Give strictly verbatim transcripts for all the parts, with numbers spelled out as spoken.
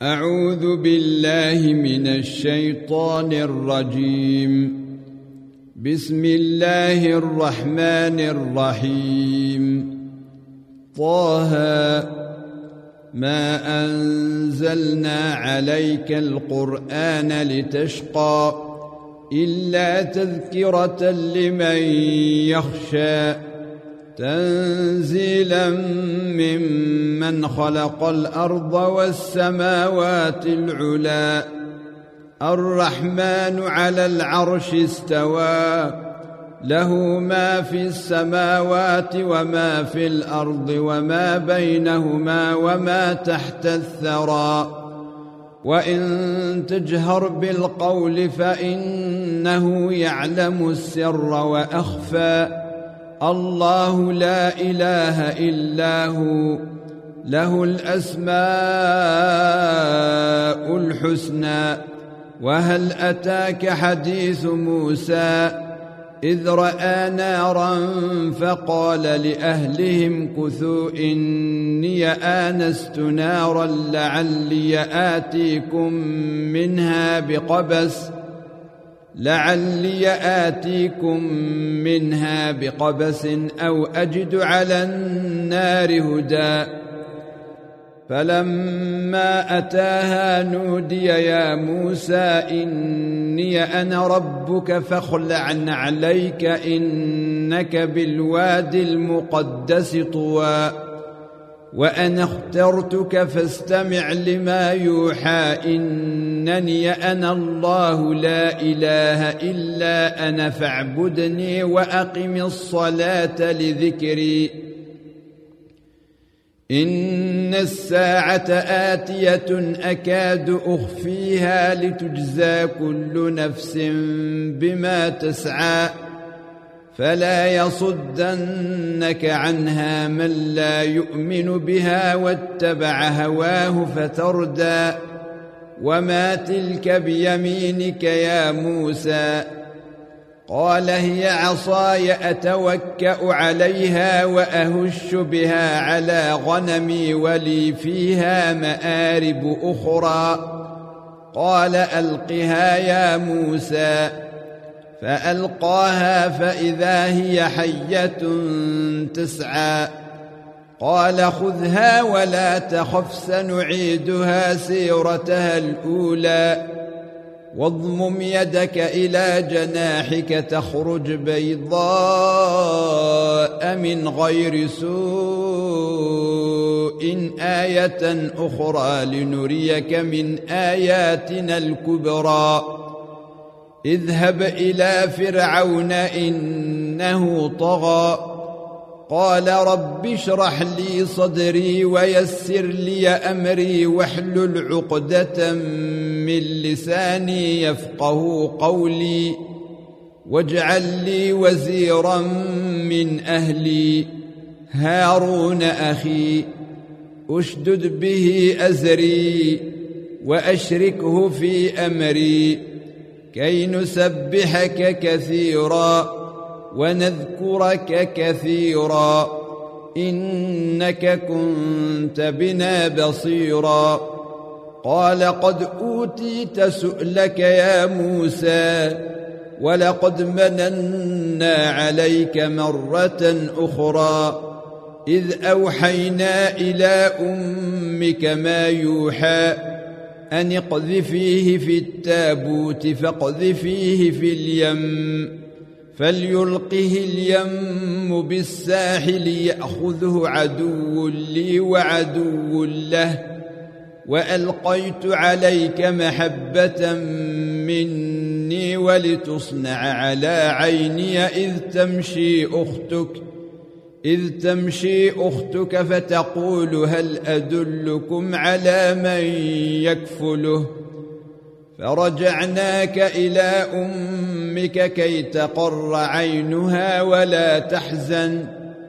أعوذ بالله من الشيطان الرجيم. بسم الله الرحمن الرحيم. طه ما أنزلنا عليك القرآن لتشقى إلا تذكرة لمن يخشى تنزيلا ممن خلق الأرض والسماوات العلى الرحمن على العرش استوى له ما في السماوات وما في الأرض وما بينهما وما تحت الثرى وإن تجهر بالقول فإنه يعلم السر وأخفى الله لا إله إلا هو له الأسماء الحسنى. وهل أتاك حديث موسى إذ رأى نارا فقال لأهلهم كثوا إني آنست نارا لعلي آتيكم منها بقبس لعلي آتيكم منها بقبس أو أجد على النار هدى. فلما أتاها نودي يا موسى إني أنا ربك فاخلع عليك إنك بالوادي المقدس طوى وأنا اخترتك فاستمع لما يوحى إنني أنا الله لا إله إلا أنا فاعبدني وأقم الصلاة لذكري. إن الساعة آتية أكاد أخفيها لتجزى كل نفس بما تسعى فلا يصدنك عنها من لا يؤمن بها واتبع هواه فتردى. وما تلك بيمينك يا موسى قال هي عصاي أتوكأ عليها وأهش بها على غنمي ولي فيها مآرب أخرى. قال ألقها يا موسى فألقاها فإذا هي حية تسعى. قال خذها ولا تخف سنعيدها سيرتها الأولى واضمم يدك إلى جناحك تخرج بيضاء من غير سوء آية أخرى لنريك من آياتنا الكبرى. اذهب إلى فرعون إنه طغى قال رب اشرح لي صدري ويسر لي أمري واحلل عقدة من لساني يفقه قولي واجعل لي وزيرا من أهلي هارون أخي أشدد به أزري وأشركه في أمري كي نسبحك كثيرا ونذكرك كثيرا إنك كنت بنا بصيرا. قال قد أوتيت سؤلك يا موسى ولقد مننا عليك مرة أخرى إذ أوحينا إلى أمك ما يوحى أن اقذفيه في التابوت فاقذفيه في اليم فليلقه اليم بالساحل يأخذه عدو لي وعدو له وألقيت عليك محبة مني ولتصنع على عيني إذ تمشي أختك إذ تمشي أختك فتقول هل أدلكم على من يكفله فرجعناك إلى أمك كي تقر عينها ولا تحزن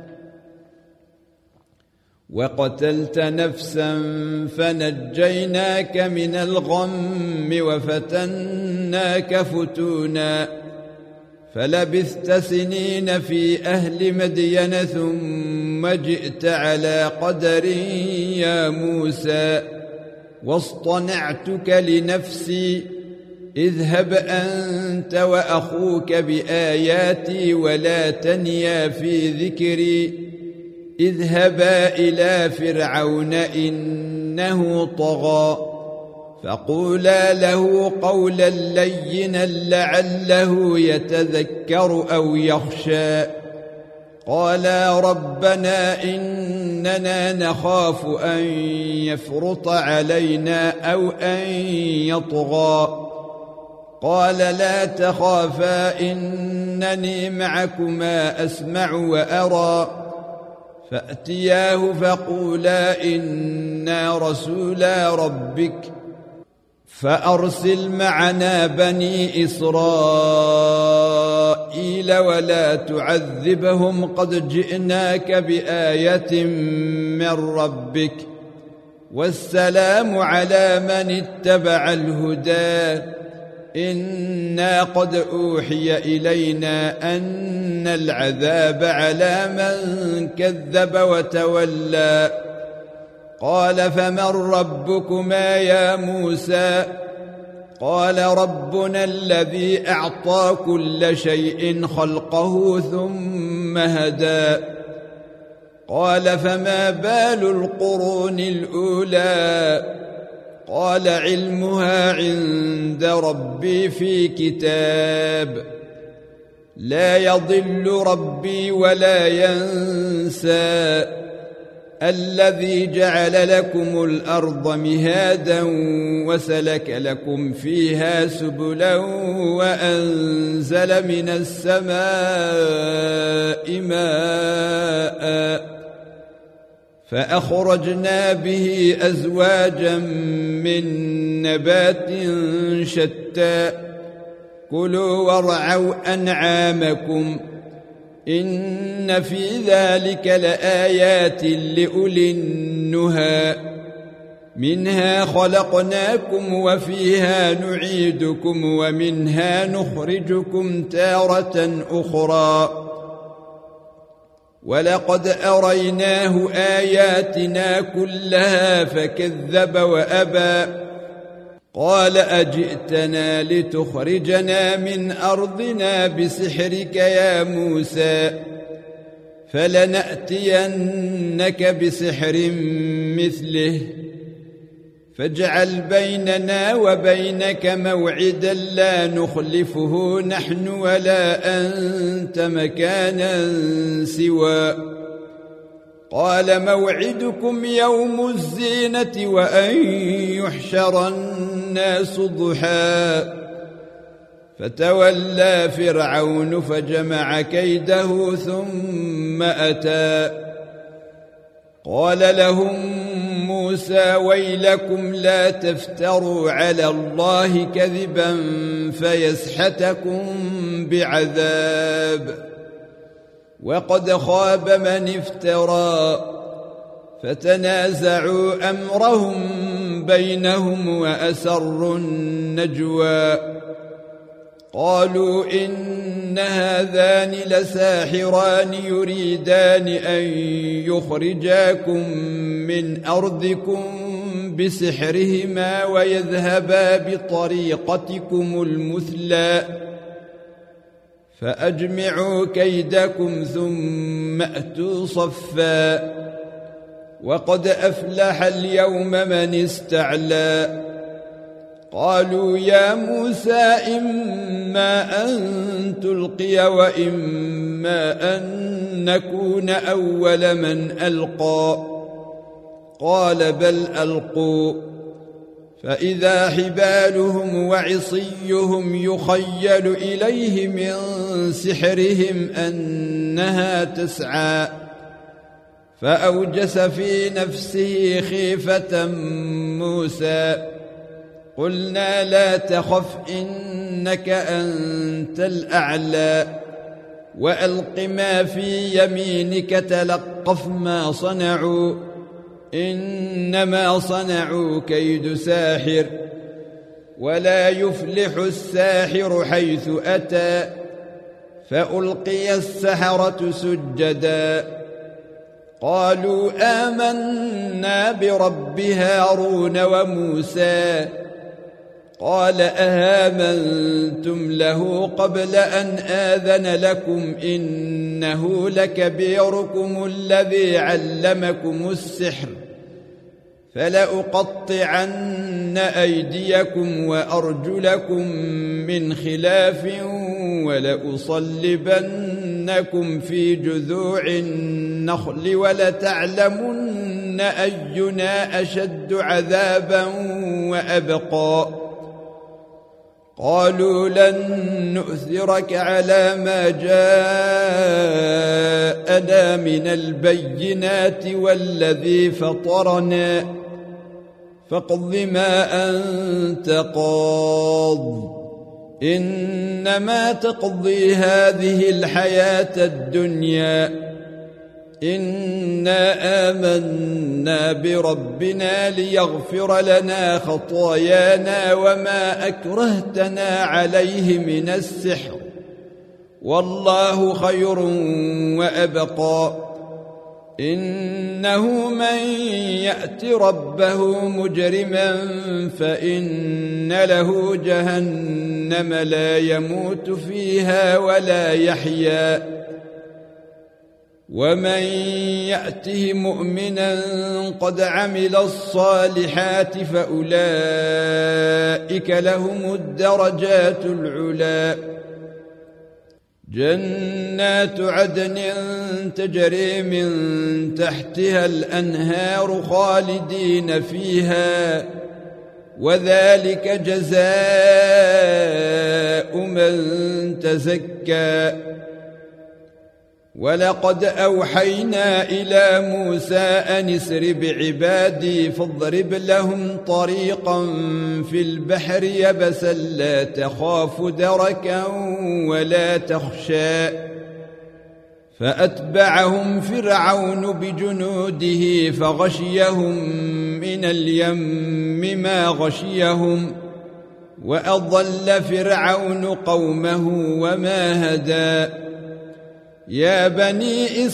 وقتلت نفسا فنجيناك من الغم وفتناك فتونا فلبثت سنين في أهل مدين ثم جئت على قدر يا موسى واصطنعتك لنفسي اذهب أنت وأخوك بآياتي ولا تنيا في ذكري اذهبا إلى فرعون إنه طغى فقولا له قولا لينا لعله يتذكر أو يخشى قالا ربنا إننا نخاف أن يفرط علينا أو أن يطغى قال لا تخافا إنني معكما أسمع وأرى فأتياه فقولا إنا رسولا ربك فأرسل معنا بني إسرائيل ولا تعذبهم قد جئناك بآية من ربك والسلام على من اتبع الهدى إنا قد أوحي إلينا أن العذاب على من كذب وتولى قال فمن ربكما يا موسى قال ربنا الذي أعطى كل شيء خلقه ثم هدى قال فما بال القرون الأولى قال علمها عند ربي في كتاب لا يضل ربي ولا ينسى الذي جعل لكم الأرض مهادا وسلك لكم فيها سبلا وأنزل من السماء ماء فأخرجنا به أزواجا من نبات شتى كلوا وارعوا أنعامكم إن في ذلك لآيات لأولي النهى منها خلقناكم وفيها نعيدكم ومنها نخرجكم تارة أخرى ولقد أريناه آياتنا كلها فكذب وأبى قال أجئتنا لتخرجنا من أرضنا بسحرك يا موسى فلنأتينك بسحر مثله فاجعل بيننا وبينك موعدا لا نخلفه نحن ولا أنت مكانا سوى قال موعدكم يوم الزينة وأن يحشر الناس ضحى فتولى فرعون فجمع كيده ثم أتى قال لهم موسى ويلكم لا تفتروا على الله كذبا فيسحتكم بعذاب وقد خاب من افترى فتنازعوا أمرهم بينهم وأسروا النجوى قالوا إن هذان لساحران يريدان أن يخرجاكم من أرضكم بسحرهما ويذهبا بطريقتكم المثلى فأجمعوا كيدكم ثم أتوا صفا وقد أفلح اليوم من استعلى قالوا يا موسى إما أن تلقي وإما أن نكون أول من ألقى قال بل ألقوا فإذا حبالهم وعصيهم يخيل إليه من سحرهم أنها تسعى فأوجس في نفسه خيفة موسى قلنا لا تخف إنك أنت الأعلى وألق ما في يمينك تلقف ما صنعوا إنما صنعوا كيد ساحر ولا يفلح الساحر حيث أتى فألقي السحرة سجدا قالوا آمنا برب هارون وموسى قال أهامنتم له قبل أن آذن لكم إنه لكبيركم الذي علمكم السحر فلأقطعن أيديكم وأرجلكم من خلاف ولأصلبنكم في جذوع النخل ولتعلمن أينا أشد عذابا وأبقى قالوا لن نؤثرك على ما جاءنا من البينات والذي فطرنا فاقض ما أنت قاض إنما تقضي هذه الحياة الدنيا إنا آمنا بربنا ليغفر لنا خطايانا وما أكرهتنا عليه من السحر والله خير وأبقى إنه من يأت ربه مجرما فإن له جهنم لا يموت فيها ولا يحيا ومن يأته مؤمنا قد عمل الصالحات فأولئك لهم الدرجات العلى جنات عدن تجري من تحتها الأنهار خالدين فيها وذلك جزاء من تزكى ولقد أوحينا إلى موسى أن اسر بعبادي فاضرب لهم طريقا في البحر يبسا لا تخاف دركا ولا تخشى فأتبعهم فرعون بجنوده فغشيهم من اليم ما غشيهم وأضل فرعون قومه وما هدى يا بني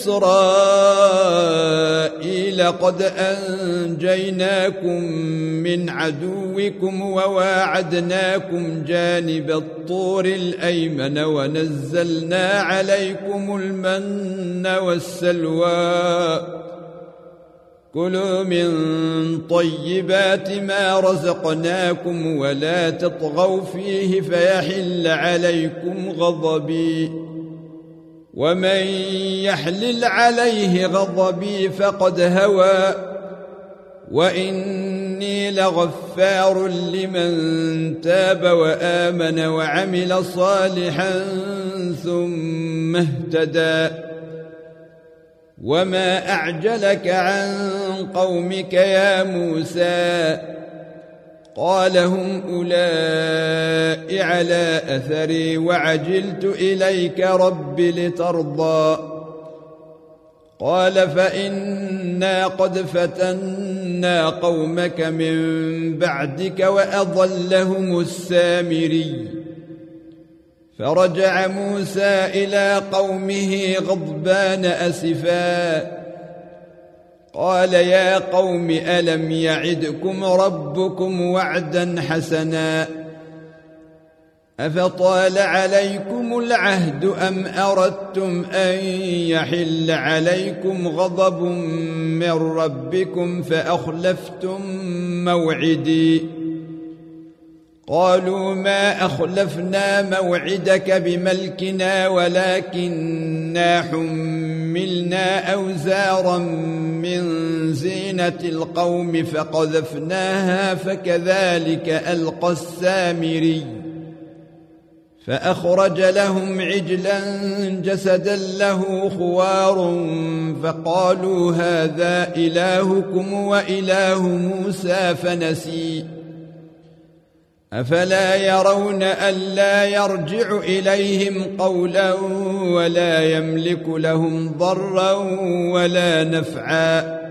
إسرائيل قد أنجيناكم من عدوكم وواعدناكم جانب الطور الأيمن ونزلنا عليكم المن والسلوى كلوا من طيبات ما رزقناكم ولا تطغوا فيه فيحل عليكم غضبي ومن يحلل عليه غضبي فقد هوى وإني لغفار لمن تاب وآمن وعمل صالحا ثم اهتدى وما أعجلك عن قومك يا موسى قال هم أولئك على أثري وعجلت إليك رب لترضى قال فإنا قد فتنا قومك من بعدك وأضلهم السامري فرجع موسى إلى قومه غضبان أسفا قال يا قوم ألم يعدكم ربكم وعدا حسنا أفطال عليكم العهد أم أردتم أن يحل عليكم غضب من ربكم فأخلفتم موعدي قالوا ما أخلفنا موعدك بملكنا ولكننا حملنا أوزارا من زينة القوم فقذفناها فكذلك ألقى السامري فأخرج لهم عجلا جسدا له خوار فقالوا هذا إلهكم وإله موسى فنسي أفلا يرون ألا يرجع إليهم قولا ولا يملك لهم ضرا ولا نفعا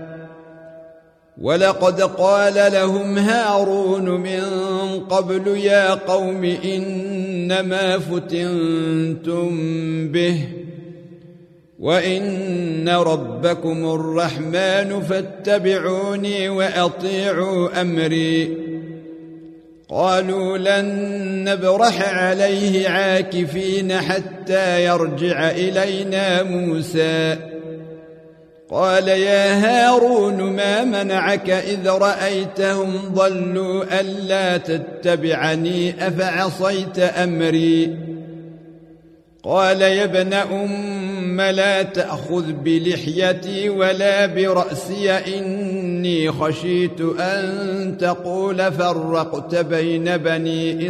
ولقد قال لهم هارون من قبل يا قوم إنما فتنتم به وإن ربكم الرحمن فاتبعوني وأطيعوا أمري. قالوا لن نبرح عليه عاكفين حتى يرجع إلينا موسى. قال يا هارون ما منعك إذ رأيتهم ضلوا ألا تتبعني أفعصيت أمري؟ قال يا ابن أم لا تأخذ بلحيتي ولا برأسي إني خشيت أن تقول فرقت بين بني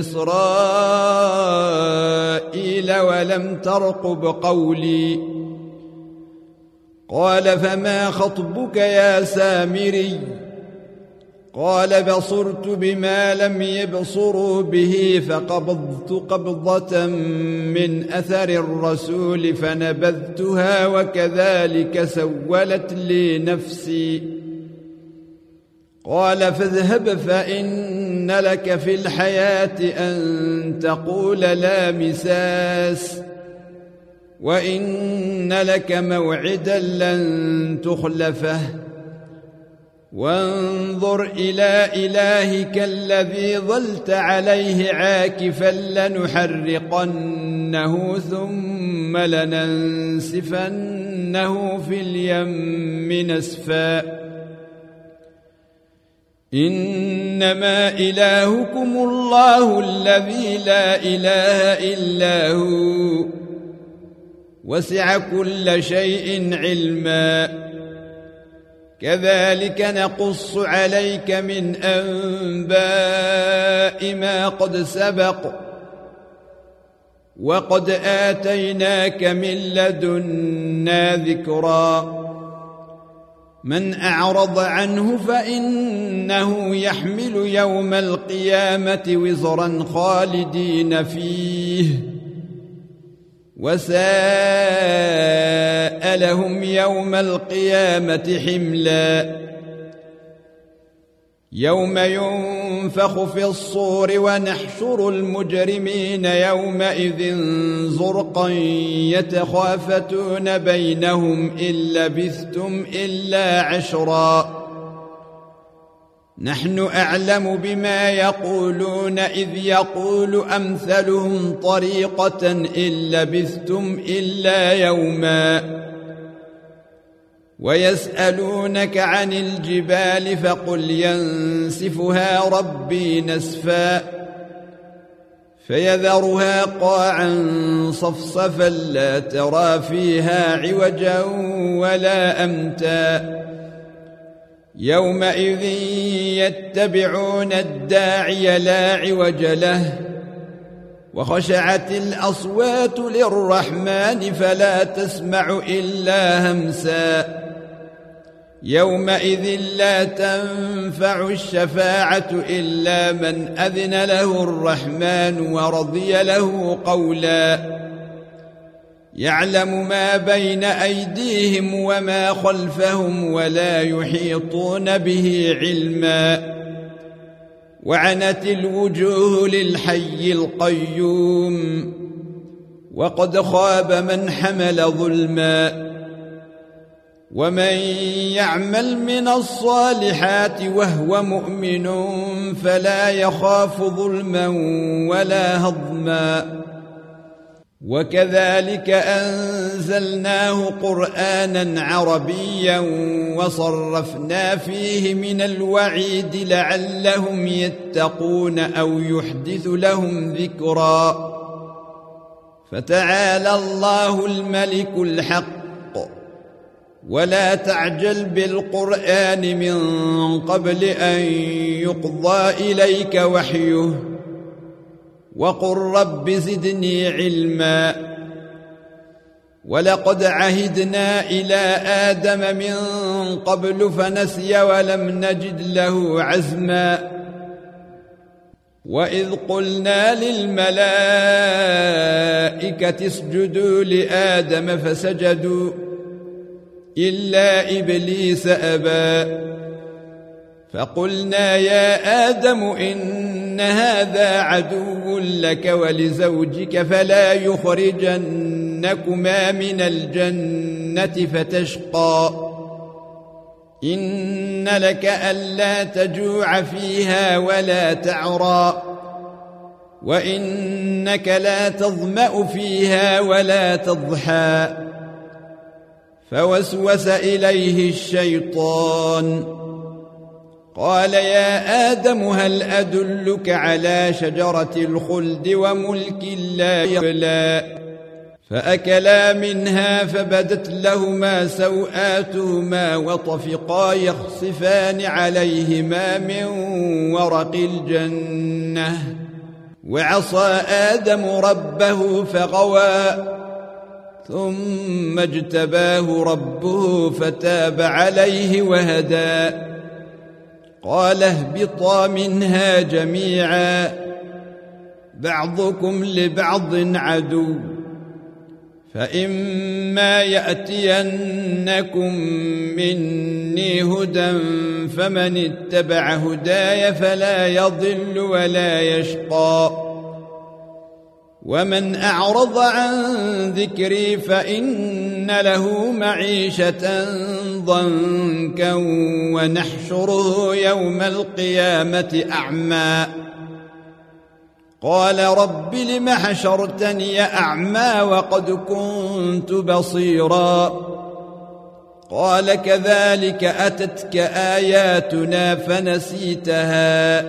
إسرائيل ولم ترقب قولي. قال فما خطبك يا سامري؟ قال بصرت بما لم يبصروا به فقبضت قبضة من أثر الرسول فنبذتها وكذلك سولت لي نفسي. قال فاذهب فإن لك في الحياة أن تقول لا مساس وإن لك موعدا لن تخلفه وانظر إلى إلهك الذي ظلت عليه عاكفا لنحرقنه ثم لننسفنه في اليم نسفا. إنما إلهكم الله الذي لا إله إلا هو وسع كل شيء علما. كذلك نقص عليك من أنباء ما قد سبق وقد آتيناك من لدنا ذكرا. من أعرض عنه فإنه يحمل يوم القيامة وزرا خالدين فيه وساء لهم يوم القيامة حملا. يوم ينفخ في الصور ونحشر المجرمين يومئذ زرقا يتخافتون بينهم إن لبثتم إلا عشرا. نحن أعلم بما يقولون إذ يقول أمثلهم طريقة إن لبثتم إلا يوما. ويسألونك عن الجبال فقل ينسفها ربي نسفا فيذرها قاعا صفصفا لا ترى فيها عوجا ولا أمتا. يومئذ يتبعون الداعي لا عوج له وخشعت الأصوات للرحمن فلا تسمع إلا همسا. يومئذ لا تنفع الشفاعة إلا من أذن له الرحمن ورضي له قولا. يعلم ما بين أيديهم وما خلفهم ولا يحيطون به علما. وعنت الوجوه للحي القيوم وقد خاب من حمل ظلما. ومن يعمل من الصالحات وهو مؤمن فلا يخاف ظلما ولا هضما. وكذلك أنزلناه قرآنا عربيا وصرفنا فيه من الوعيد لعلهم يتقون أو يحدث لهم ذكرا. فتعالى الله الملك الحق ولا تعجل بالقرآن من قبل أن يقضى إليك وحيه وقل رب زدني علما. ولقد عهدنا إلى آدم من قبل فنسي ولم نجد له عزما. وإذ قلنا للملائكة اسجدوا لآدم فسجدوا إلا إبليس أبى. فقلنا يا آدم إن هذا عدو لك ولزوجك فلا يخرجن ليخرجنكما من الجنة فتشقى إن لك ألا تجوع فيها ولا تعرى وإنك لا تظمأ فيها ولا تضحى فوسوس إليه الشيطان قال يا آدم هل أدلك على شجرة الخلد وملك لا يبلى فأكلا منها فبدت لهما سوآتهما وطفقا يخصفان عليهما من ورق الجنة وعصى آدم ربه فغوى ثم اجتباه ربه فتاب عليه وهدى قال اهبطا منها جميعا بعضكم لبعض عدو فإما يأتينكم مني هدى فمن اتبع هداي فلا يضل ولا يشقى ومن أعرض عن ذكري فإن له معيشة ضنكا ونحشره يوم القيامة أعمى قال رب لم حشرتني أعمى وقد كنت بصيرا قال كذلك أتتك آياتنا فنسيتها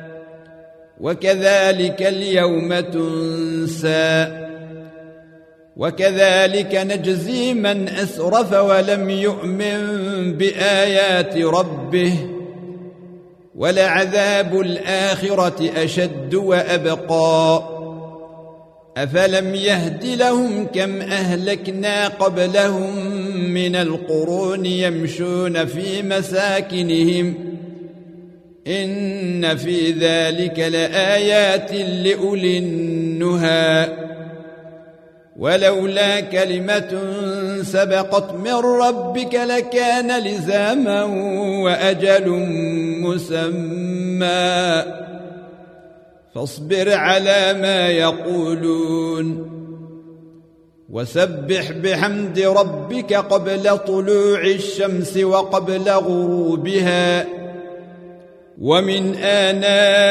وكذلك اليوم تنسى وكذلك نجزي من أسرف ولم يؤمن بآيات ربه ولعذاب الآخرة أشد وأبقى أفلم يهد لهم كم أهلكنا قبلهم من القرون يمشون في مساكنهم إن في ذلك لآيات لأولي النهى ولولا كلمة سبقت من ربك لكان لزاما وأجل مسمى فاصبر على ما يقولون وسبح بحمد ربك قبل طلوع الشمس وقبل غروبها ومن آناء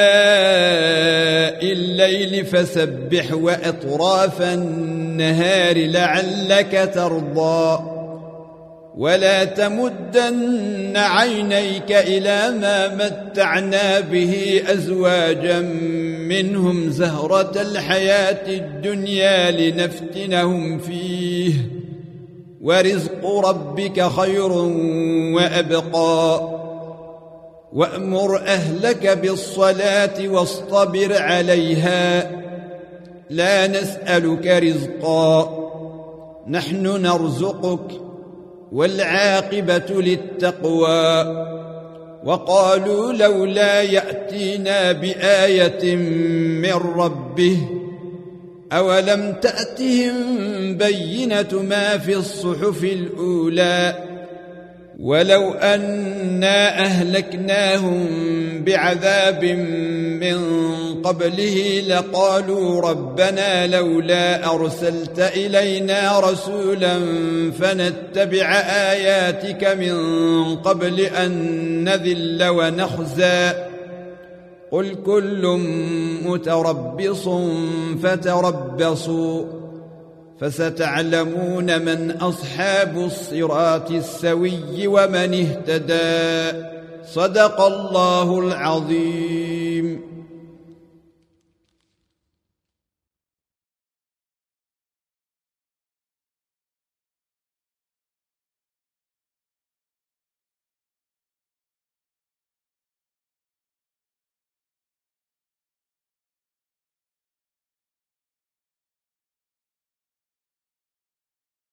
الليل فسبح وأطراف النهار لعلك ترضى ولا تمدن عينيك إلى ما متعنا به أزواجا منهم زهرة الحياة الدنيا لنفتنهم فيه ورزق ربك خير وأبقى وأمر أهلك بالصلاة واصطبر عليها لا نسألك رزقا نحن نرزقك والعاقبة للتقوى وقالوا لولا يأتينا بآية من ربه أولم تأتهم بينة ما في الصحف الأولى ولو أنا أهلكناهم بعذاب من قبله لقالوا ربنا لولا أرسلت إلينا رسولا فنتبع آياتك من قبل أن نذل ونخزى قل كل متربص فتربصوا فستعلمون من أصحاب الصراط السوي ومن اهتدى صدق الله العظيم.